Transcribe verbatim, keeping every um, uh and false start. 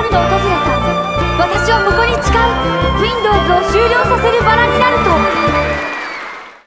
訪れた。私はここに誓う。 Windows を終了させるバラ